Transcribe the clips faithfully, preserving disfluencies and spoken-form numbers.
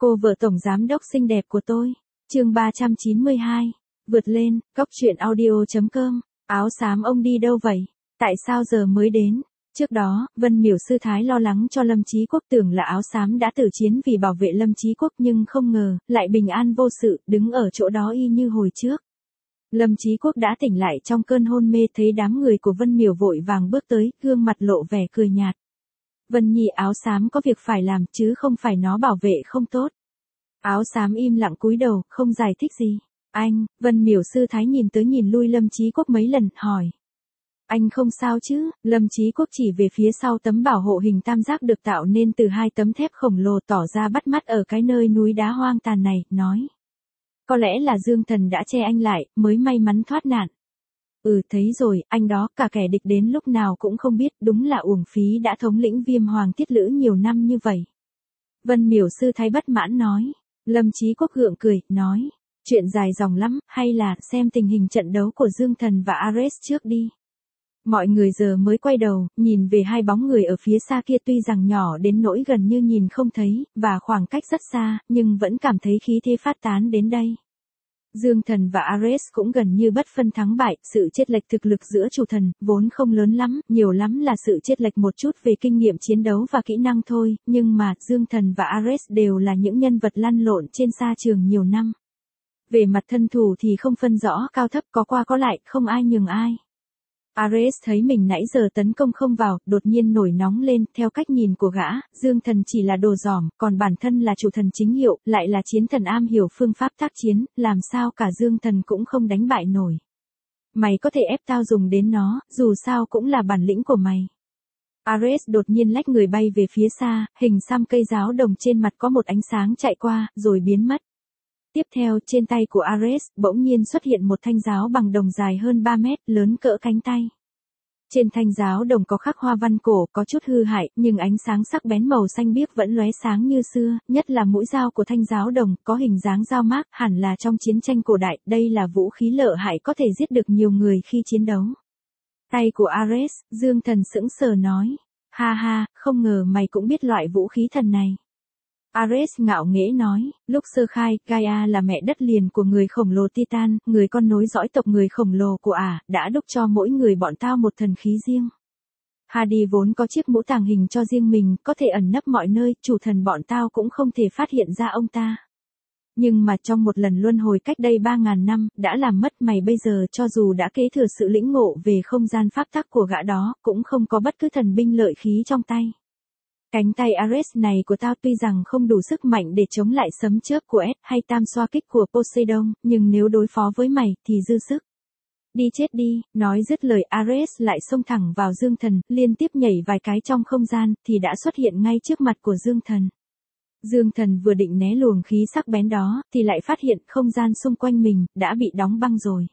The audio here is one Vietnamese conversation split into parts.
Cô vợ tổng giám đốc xinh đẹp của tôi. Chương ba trăm chín mươi hai. Vượt lên, cóc truyện audio chấm com. Áo xám ông đi đâu vậy? Tại sao giờ mới đến? Trước đó, Vân Miểu sư thái lo lắng cho Lâm Chí Quốc, tưởng là áo xám đã tử chiến vì bảo vệ Lâm Chí Quốc, nhưng không ngờ, lại bình an vô sự, đứng ở chỗ đó y như hồi trước. Lâm Chí Quốc đã tỉnh lại trong cơn hôn mê, thấy đám người của Vân Miểu vội vàng bước tới, gương mặt lộ vẻ cười nhạt. Vân Nhi, áo xám có việc phải làm, chứ không phải nó bảo vệ không tốt. Áo xám im lặng cúi đầu, không giải thích gì. Anh, Vân Miểu sư thái nhìn tới nhìn lui Lâm Chí Quốc mấy lần, hỏi. Anh không sao chứ? Lâm Chí Quốc chỉ về phía sau tấm bảo hộ hình tam giác được tạo nên từ hai tấm thép khổng lồ tỏ ra bắt mắt ở cái nơi núi đá hoang tàn này, nói. Có lẽ là Dương Thần đã che anh lại, mới may mắn thoát nạn. Ừ, thấy rồi, anh đó, cả kẻ địch đến lúc nào cũng không biết, đúng là uổng phí đã thống lĩnh Viêm Hoàng Tiết Lữ nhiều năm như vậy. Vân Miểu sư thái bất mãn nói. Lâm Chí Quốc gượng cười, nói. Chuyện dài dòng lắm, hay là xem tình hình trận đấu của Dương Thần và Ares trước đi. Mọi người giờ mới quay đầu, nhìn về hai bóng người ở phía xa kia, tuy rằng nhỏ đến nỗi gần như nhìn không thấy, và khoảng cách rất xa, nhưng vẫn cảm thấy khí thế phát tán đến đây. Dương Thần và Ares cũng gần như bất phân thắng bại, sự chênh lệch thực lực giữa chủ thần, vốn không lớn lắm, nhiều lắm là sự chênh lệch một chút về kinh nghiệm chiến đấu và kỹ năng thôi, nhưng mà, Dương Thần và Ares đều là những nhân vật lăn lộn trên sa trường nhiều năm. Về mặt thân thủ thì không phân rõ cao thấp, có qua có lại, không ai nhường ai. Ares thấy mình nãy giờ tấn công không vào, đột nhiên nổi nóng lên, theo cách nhìn của gã, Dương Thần chỉ là đồ giỏm, còn bản thân là chủ thần chính hiệu, lại là chiến thần am hiểu phương pháp tác chiến, làm sao cả Dương Thần cũng không đánh bại nổi. Mày có thể ép tao dùng đến nó, dù sao cũng là bản lĩnh của mày. Ares đột nhiên lách người bay về phía xa, hình xăm cây giáo đồng trên mặt có một ánh sáng chạy qua, rồi biến mất. Tiếp theo, trên tay của Ares, bỗng nhiên xuất hiện một thanh giáo bằng đồng dài hơn ba mét, lớn cỡ cánh tay. Trên thanh giáo đồng có khắc hoa văn cổ, có chút hư hại, nhưng ánh sáng sắc bén màu xanh biếc vẫn lóe sáng như xưa, nhất là mũi dao của thanh giáo đồng, có hình dáng dao mác, hẳn là trong chiến tranh cổ đại, đây là vũ khí lợi hại có thể giết được nhiều người khi chiến đấu. Tay của Ares, Dương Thần sững sờ nói, ha ha, không ngờ mày cũng biết loại vũ khí thần này. Ares ngạo nghễ nói, lúc sơ khai, Gaia là mẹ đất liền của người khổng lồ Titan, người con nối dõi tộc người khổng lồ của ả, đã đúc cho mỗi người bọn tao một thần khí riêng. Hadi vốn có chiếc mũ tàng hình cho riêng mình, có thể ẩn nấp mọi nơi, chủ thần bọn tao cũng không thể phát hiện ra ông ta. Nhưng mà trong một lần luân hồi cách đây ba ngàn năm, đã làm mất mày bây giờ, cho dù đã kế thừa sự lĩnh ngộ về không gian pháp tắc của gã đó, cũng không có bất cứ thần binh lợi khí trong tay. Cánh tay Ares này của tao tuy rằng không đủ sức mạnh để chống lại sấm chớp của S hay tam xoa kích của Poseidon, nhưng nếu đối phó với mày thì dư sức. Đi chết đi, nói dứt lời Ares lại xông thẳng vào Dương Thần, liên tiếp nhảy vài cái trong không gian, thì đã xuất hiện ngay trước mặt của Dương Thần. Dương Thần vừa định né luồng khí sắc bén đó, thì lại phát hiện không gian xung quanh mình, đã bị đóng băng rồi.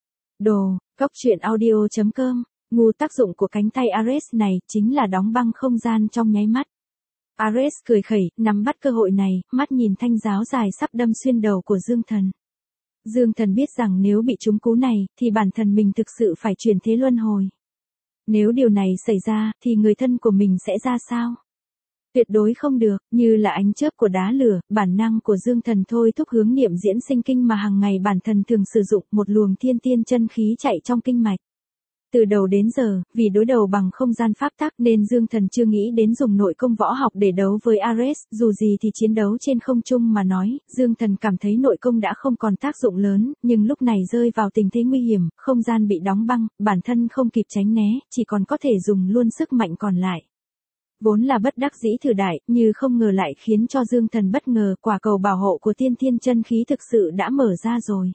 Đồ, cóc truyện audio chấm com, ngu tác dụng của cánh tay Ares này, chính là đóng băng không gian trong nháy mắt. Ares cười khẩy, nắm bắt cơ hội này, mắt nhìn thanh giáo dài sắp đâm xuyên đầu của Dương Thần. Dương Thần biết rằng nếu bị trúng cú này, thì bản thân mình thực sự phải chuyển thế luân hồi. Nếu điều này xảy ra, thì người thân của mình sẽ ra sao? Tuyệt đối không được, như là ánh chớp của đá lửa, bản năng của Dương Thần thôi thúc hướng niệm diễn sinh kinh mà hàng ngày bản thân thường sử dụng, một luồng thiên tiên chân khí chạy trong kinh mạch. Từ đầu đến giờ, vì đối đầu bằng không gian pháp tắc nên Dương Thần chưa nghĩ đến dùng nội công võ học để đấu với Ares, dù gì thì chiến đấu trên không trung mà nói, Dương Thần cảm thấy nội công đã không còn tác dụng lớn, nhưng lúc này rơi vào tình thế nguy hiểm, không gian bị đóng băng, bản thân không kịp tránh né, chỉ còn có thể dùng luôn sức mạnh còn lại. Vốn là bất đắc dĩ thử đại, như không ngờ lại khiến cho Dương Thần bất ngờ, quả cầu bảo hộ của tiên thiên chân khí thực sự đã mở ra rồi.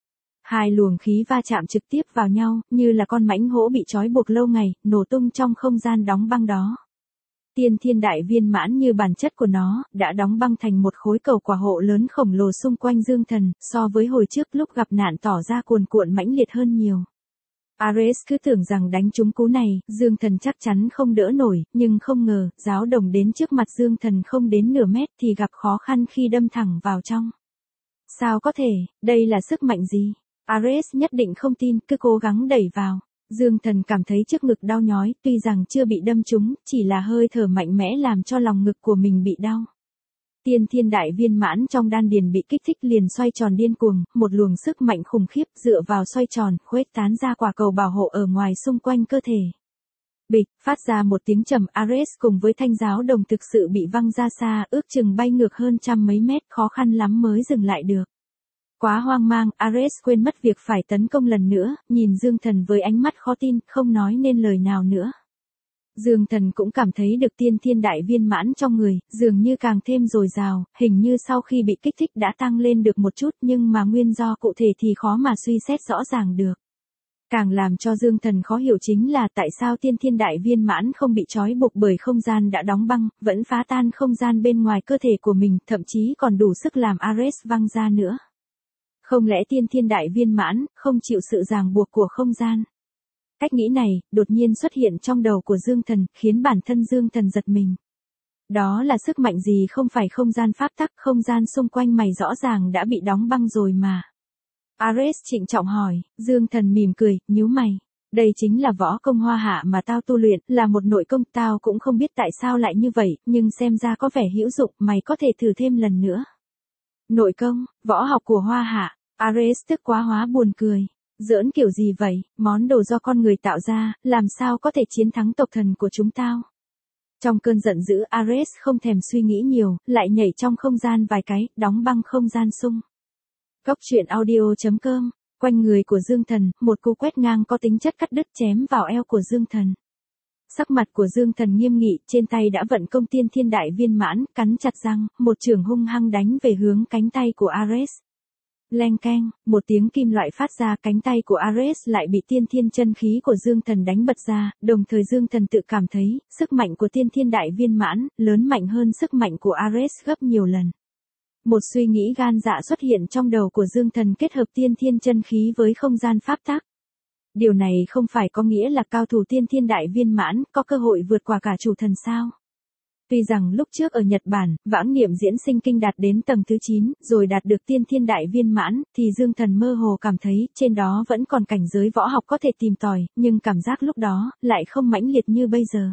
Hai luồng khí va chạm trực tiếp vào nhau, như là con mãnh hổ bị trói buộc lâu ngày, nổ tung trong không gian đóng băng đó. Tiên thiên đại viên mãn như bản chất của nó, đã đóng băng thành một khối cầu quả hộ lớn khổng lồ xung quanh Dương Thần, so với hồi trước lúc gặp nạn tỏ ra cuồn cuộn mãnh liệt hơn nhiều. Ares cứ tưởng rằng đánh trúng cú này, Dương Thần chắc chắn không đỡ nổi, nhưng không ngờ, giáo đồng đến trước mặt Dương Thần không đến nửa mét thì gặp khó khăn khi đâm thẳng vào trong. Sao có thể, đây là sức mạnh gì? Ares nhất định không tin, cứ cố gắng đẩy vào. Dương Thần cảm thấy trước ngực đau nhói, tuy rằng chưa bị đâm trúng, chỉ là hơi thở mạnh mẽ làm cho lòng ngực của mình bị đau. Tiên thiên đại viên mãn trong đan điền bị kích thích liền xoay tròn điên cuồng, một luồng sức mạnh khủng khiếp dựa vào xoay tròn, khuếch tán ra quả cầu bảo hộ ở ngoài xung quanh cơ thể. Bịch, phát ra một tiếng trầm, Ares cùng với thanh giáo đồng thực sự bị văng ra xa, ước chừng bay ngược hơn trăm mấy mét, khó khăn lắm mới dừng lại được. Quá hoang mang, Ares quên mất việc phải tấn công lần nữa, nhìn Dương Thần với ánh mắt khó tin, không nói nên lời nào nữa. Dương Thần cũng cảm thấy được tiên thiên đại viên mãn trong người, dường như càng thêm dồi dào, hình như sau khi bị kích thích đã tăng lên được một chút nhưng mà nguyên do cụ thể thì khó mà suy xét rõ ràng được. Càng làm cho Dương Thần khó hiểu chính là tại sao tiên thiên đại viên mãn không bị trói buộc bởi không gian đã đóng băng, vẫn phá tan không gian bên ngoài cơ thể của mình, thậm chí còn đủ sức làm Ares văng ra nữa. Không lẽ tiên thiên đại viên mãn không chịu sự ràng buộc của không gian? Cách nghĩ này, đột nhiên xuất hiện trong đầu của Dương Thần, khiến bản thân Dương Thần giật mình. Đó là sức mạnh gì không phải không gian pháp tắc, không gian xung quanh mày rõ ràng đã bị đóng băng rồi mà. Ares trịnh trọng hỏi, Dương Thần mỉm cười, nhíu mày. Đây chính là võ công hoa hạ mà tao tu luyện, là một nội công, tao cũng không biết tại sao lại như vậy, nhưng xem ra có vẻ hữu dụng, mày có thể thử thêm lần nữa. Nội công, võ học của hoa hạ, Ares tức quá hóa buồn cười. Giỡn kiểu gì vậy, món đồ do con người tạo ra, làm sao có thể chiến thắng tộc thần của chúng tao. Trong cơn giận dữ, Ares không thèm suy nghĩ nhiều, lại nhảy trong không gian vài cái, đóng băng không gian sung. Góc truyện audio chấm com, quanh người của Dương Thần, một cú quét ngang có tính chất cắt đứt chém vào eo của Dương Thần. Sắc mặt của Dương Thần nghiêm nghị, trên tay đã vận công tiên thiên đại viên mãn, cắn chặt răng, một chưởng hung hăng đánh về hướng cánh tay của Ares. Leng keng, một tiếng kim loại phát ra, cánh tay của Ares lại bị tiên thiên chân khí của Dương Thần đánh bật ra, đồng thời Dương Thần tự cảm thấy, sức mạnh của tiên thiên đại viên mãn, lớn mạnh hơn sức mạnh của Ares gấp nhiều lần. Một suy nghĩ gan dạ xuất hiện trong đầu của Dương Thần kết hợp tiên thiên chân khí với không gian pháp tắc. Điều này không phải có nghĩa là cao thủ tiên thiên đại viên mãn có cơ hội vượt qua cả chủ thần sao? Tuy rằng lúc trước ở Nhật Bản, vãng niệm diễn sinh kinh đạt đến tầng thứ chín, rồi đạt được tiên thiên đại viên mãn, thì Dương Thần mơ hồ cảm thấy, trên đó vẫn còn cảnh giới võ học có thể tìm tòi, nhưng cảm giác lúc đó, lại không mãnh liệt như bây giờ.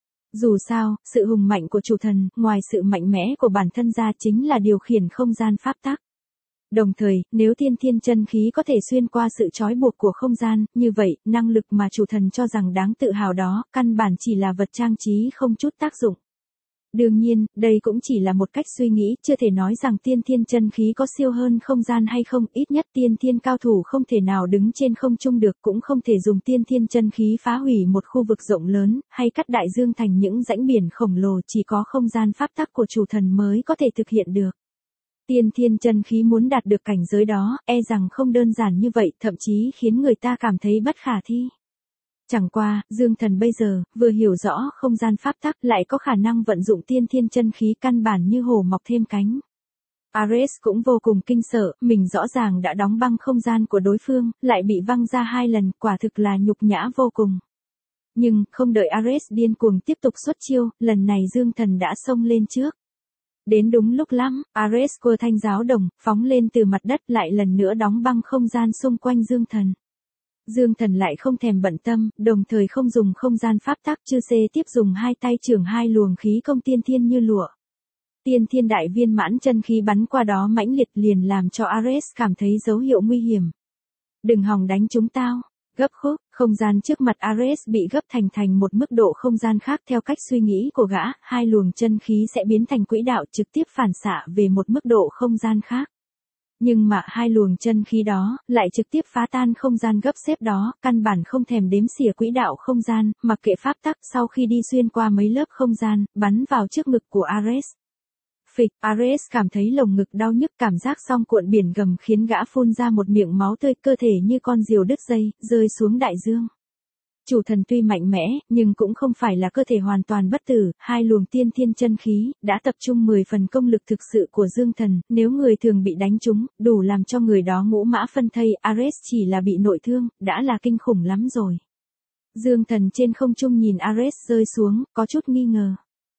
Dù sao, sự hùng mạnh của chủ thần, ngoài sự mạnh mẽ của bản thân ra chính là điều khiển không gian pháp tắc. Đồng thời, nếu tiên thiên chân khí có thể xuyên qua sự trói buộc của không gian, như vậy, năng lực mà chủ thần cho rằng đáng tự hào đó, căn bản chỉ là vật trang trí không chút tác dụng. Đương nhiên, đây cũng chỉ là một cách suy nghĩ, chưa thể nói rằng tiên thiên chân khí có siêu hơn không gian hay không, ít nhất tiên thiên cao thủ không thể nào đứng trên không trung được, cũng không thể dùng tiên thiên chân khí phá hủy một khu vực rộng lớn, hay cắt đại dương thành những rãnh biển khổng lồ, chỉ có không gian pháp tắc của chủ thần mới có thể thực hiện được. Tiên thiên chân khí muốn đạt được cảnh giới đó, e rằng không đơn giản như vậy, thậm chí khiến người ta cảm thấy bất khả thi. Chẳng qua, Dương Thần bây giờ, vừa hiểu rõ không gian pháp tắc lại có khả năng vận dụng tiên thiên chân khí căn bản như hổ mọc thêm cánh. Ares cũng vô cùng kinh sợ, mình rõ ràng đã đóng băng không gian của đối phương, lại bị văng ra hai lần, quả thực là nhục nhã vô cùng. Nhưng, không đợi Ares điên cuồng tiếp tục xuất chiêu, lần này Dương Thần đã xông lên trước. Đến đúng lúc lắm, Ares quơ thanh giáo đồng, phóng lên từ mặt đất lại lần nữa đóng băng không gian xung quanh Dương Thần. Dương Thần lại không thèm bận tâm, đồng thời không dùng không gian pháp tắc, chư xê tiếp dùng hai tay chưởng hai luồng khí công tiên thiên như lụa. Tiên thiên đại viên mãn chân khí bắn qua đó mãnh liệt liền làm cho Ares cảm thấy dấu hiệu nguy hiểm. Đừng hòng đánh chúng tao. Gấp khúc, không gian trước mặt Ares bị gấp thành thành một mức độ không gian khác theo cách suy nghĩ của gã, hai luồng chân khí sẽ biến thành quỹ đạo trực tiếp phản xạ về một mức độ không gian khác. Nhưng mà hai luồng chân khí đó, lại trực tiếp phá tan không gian gấp xếp đó, căn bản không thèm đếm xỉa quỹ đạo không gian, mặc kệ pháp tắc sau khi đi xuyên qua mấy lớp không gian, bắn vào trước ngực của Ares. Phịch, Ares cảm thấy lồng ngực đau nhức, cảm giác song cuộn biển gầm khiến gã phun ra một miệng máu tươi, cơ thể như con diều đứt dây, rơi xuống đại dương. Chủ thần tuy mạnh mẽ, nhưng cũng không phải là cơ thể hoàn toàn bất tử, hai luồng tiên thiên chân khí, đã tập trung mười phần công lực thực sự của Dương Thần, nếu người thường bị đánh trúng, đủ làm cho người đó ngũ mã phân thây, Ares chỉ là bị nội thương, đã là kinh khủng lắm rồi. Dương Thần trên không trung nhìn Ares rơi xuống, có chút nghi ngờ.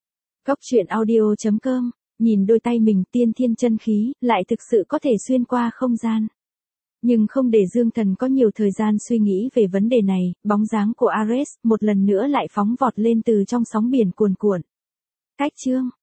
Góc truyện audio chấm com, nhìn đôi tay mình tiên thiên chân khí, lại thực sự có thể xuyên qua không gian. Nhưng không để Dương Thần có nhiều thời gian suy nghĩ về vấn đề này, bóng dáng của Ares một lần nữa lại phóng vọt lên từ trong sóng biển cuồn cuộn. Cách chương